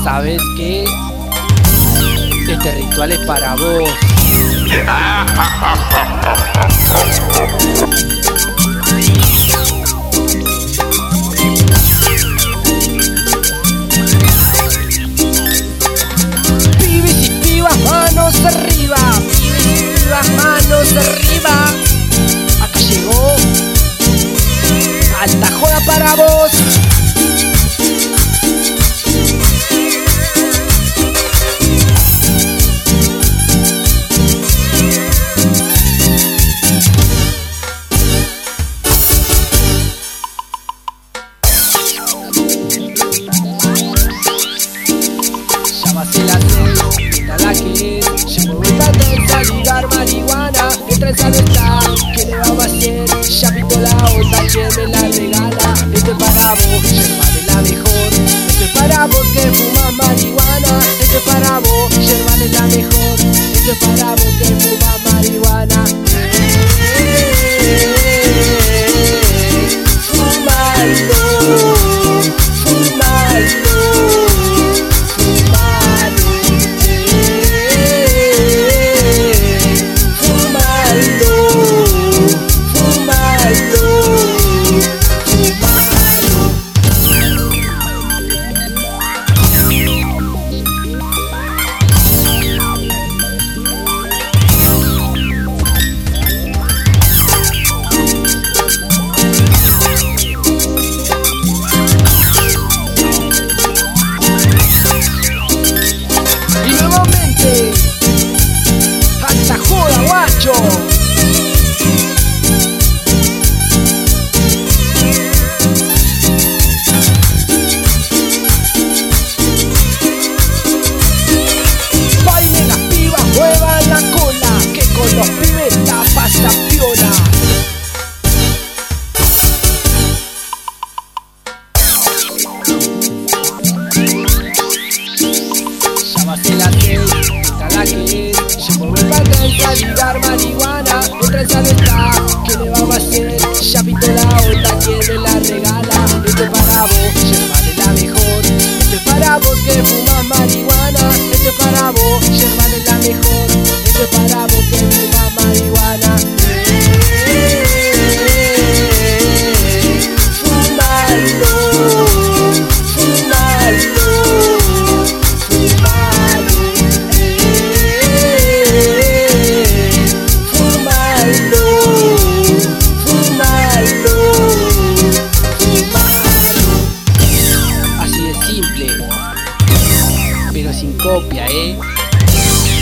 ¿Sabes qué? Este ritual es para vos. Pibes y pibas, manos arriba. Pibes y pibas, manos arriba. Acá llegó alta joda para vos. Llámase la seis, mira la que es. Llevo una trenza a ligar marihuana. Mientras sabe está, ¿qué le vamos a hacer? Ya pintó la onda, que me la regala. Esto es para vos, yerba de la mejor. Esto es para vos que fumas marihuana. Esto es para vos, yerba de la mejor. Esto es para vos que fumas marihuana. Fumalo, fumalo. ¡Alta joda, guacho! Bailen las pibas, muevan la cola, que con los pibes la pasa piola. Llámase la seis, mira la que es. Llevo una trenza a ligar marihuana. Mientras sabe está, ¿qué le vamos a hacer? Ya pintó la onda, que me la regala. Esto es para vos, yerba de la mejor. Esto es para vos que fumas marihuana. Esto es para vos, yerba de la mejor. Esto es para vos que fumas marihuana. Fumalo, fumalo. Pero sin copia,